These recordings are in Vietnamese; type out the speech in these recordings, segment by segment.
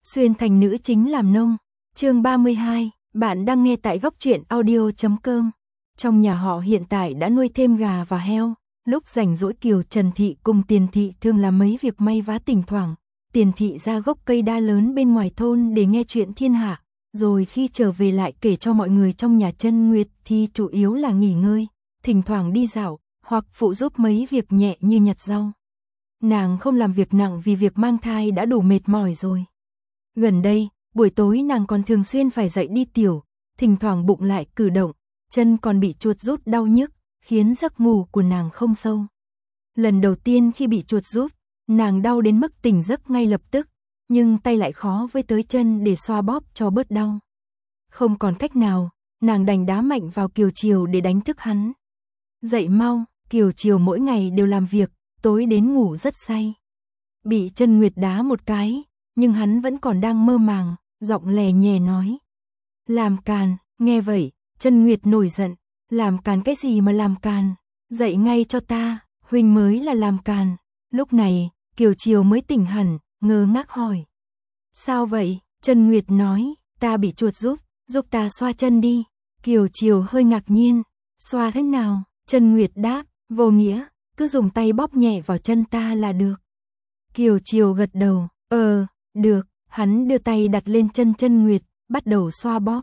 Xuyên thành nữ chính làm nông. Chương 32, bạn đang nghe tại góc truyện audio.com. Trong nhà họ hiện tại đã nuôi thêm gà và heo, lúc rảnh rỗi Kiều Trần Thị cùng Tiền Thị thường làm mấy việc may vá thỉnh thoảng. Tiền Thị ra gốc cây đa lớn bên ngoài thôn để nghe chuyện thiên hạ, rồi khi trở về lại kể cho mọi người trong nhà. Chân Nguyệt thì chủ yếu là nghỉ ngơi, thỉnh thoảng đi dạo, hoặc phụ giúp mấy việc nhẹ như nhặt rau. Nàng không làm việc nặng vì việc mang thai đã đủ mệt mỏi rồi. Gần đây, buổi tối nàng còn thường xuyên phải dậy đi tiểu, thỉnh thoảng bụng lại cử động, chân còn bị chuột rút đau nhức, khiến giấc ngủ của nàng không sâu. Lần đầu tiên khi bị chuột rút, nàng đau đến mức tỉnh giấc ngay lập tức, nhưng tay lại khó với tới chân để xoa bóp cho bớt đau. Không còn cách nào, nàng đành đá mạnh vào Kiều Triều để đánh thức hắn. Dậy mau, Kiều Triều mỗi ngày đều làm việc, tối đến ngủ rất say. Bị Chân Nguyệt đá một cái, nhưng hắn vẫn còn đang mơ màng, giọng lè nhè nói. Làm càn, nghe vậy, Chân Nguyệt nổi giận, làm càn cái gì mà làm càn, dậy ngay cho ta, huynh mới là làm càn. Lúc này, Kiều Triều mới tỉnh hẳn, ngơ ngác hỏi. Sao vậy? Chân Nguyệt nói, ta bị chuột giúp ta xoa chân đi. Kiều Triều hơi ngạc nhiên, xoa thế nào? Chân Nguyệt đáp, vô nghĩa, cứ dùng tay bóp nhẹ vào chân ta là được. Kiều Triều gật đầu, được, hắn đưa tay đặt lên chân Chân Nguyệt, bắt đầu xoa bóp.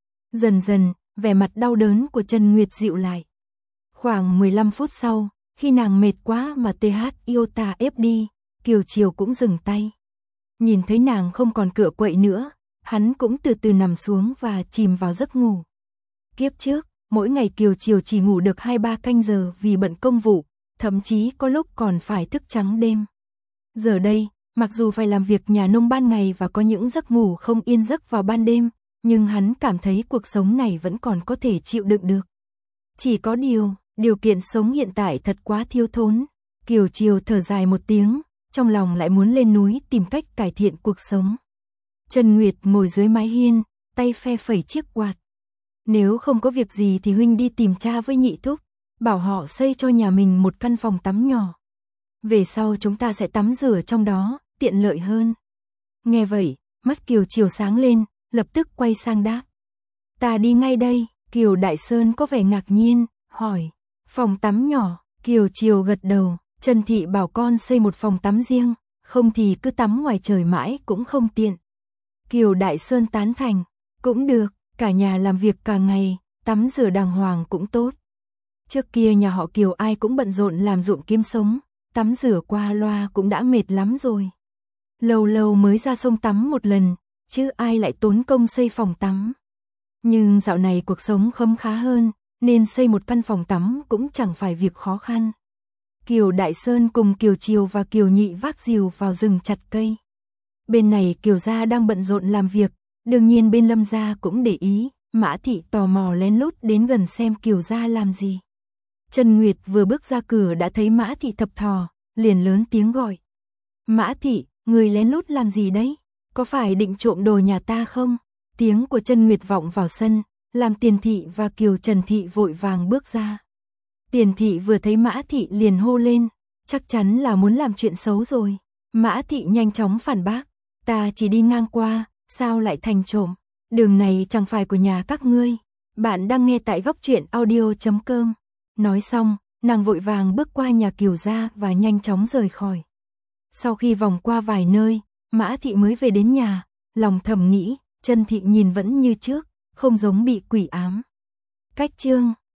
Dần dần, vẻ mặt đau đớn của Chân Nguyệt dịu lại. Khoảng 15 phút sau, khi nàng mệt quá mà TH iota ép đi, Kiều Triều cũng dừng tay. Nhìn thấy nàng không còn cựa quậy nữa, hắn cũng từ từ nằm xuống và chìm vào giấc ngủ. Kiếp trước, mỗi ngày Kiều Triều chỉ ngủ được 2-3 canh giờ vì bận công vụ, thậm chí có lúc còn phải thức trắng đêm. Giờ đây, mặc dù phải làm việc nhà nông ban ngày và có những giấc ngủ không yên giấc vào ban đêm, nhưng hắn cảm thấy cuộc sống này vẫn còn có thể chịu đựng được. Chỉ có điều kiện sống hiện tại thật quá thiếu thốn. Kiều Triều thở dài một tiếng, trong lòng lại muốn lên núi tìm cách cải thiện cuộc sống. Chân Nguyệt ngồi dưới mái hiên, tay phe phẩy chiếc quạt. Nếu không có việc gì thì huynh đi tìm cha với nhị thúc, bảo họ xây cho nhà mình một căn phòng tắm nhỏ. Về sau chúng ta sẽ tắm rửa trong đó, tiện lợi hơn. Nghe vậy, mắt Kiều Triều sáng lên, lập tức quay sang đáp. Ta đi ngay đây. Kiều Đại Sơn có vẻ ngạc nhiên, hỏi. Phòng tắm nhỏ? Kiều Triều gật đầu. Trần Thị bảo con xây một phòng tắm riêng, không thì cứ tắm ngoài trời mãi cũng không tiện. Kiều Đại Sơn tán thành. Cũng được, cả nhà làm việc cả ngày, tắm rửa đàng hoàng cũng tốt. Trước kia nhà họ Kiều ai cũng bận rộn làm ruộng kiếm sống, tắm rửa qua loa cũng đã mệt lắm rồi. Lâu lâu mới ra sông tắm một lần, chứ ai lại tốn công xây phòng tắm. Nhưng dạo này cuộc sống khấm khá hơn, nên xây một căn phòng tắm cũng chẳng phải việc khó khăn. Kiều Đại Sơn cùng Kiều Triều và Kiều Nhị vác rìu vào rừng chặt cây. Bên này Kiều gia đang bận rộn làm việc, đương nhiên bên Lâm gia cũng để ý. Mã Thị tò mò lén lút đến gần xem Kiều gia làm gì. Chân Nguyệt vừa bước ra cửa đã thấy Mã Thị thập thò, liền lớn tiếng gọi. Mã Thị, người lén lút làm gì đấy? Có phải định trộm đồ nhà ta không? Tiếng của Chân Nguyệt vọng vào sân, làm Tiền Thị và Kiều Trần Thị vội vàng bước ra. Tiền Thị vừa thấy Mã Thị liền hô lên, chắc chắn là muốn làm chuyện xấu rồi. Mã Thị nhanh chóng phản bác, ta chỉ đi ngang qua, sao lại thành trộm? Đường này chẳng phải của nhà các ngươi. Bạn đang nghe tại góc truyện audio.com. Nói xong, nàng vội vàng bước qua nhà Kiều gia và nhanh chóng rời khỏi. Sau khi vòng qua vài nơi, Mã Thị mới về đến nhà, lòng thầm nghĩ, Chân Thị nhìn vẫn như trước, không giống bị quỷ ám. Cách chương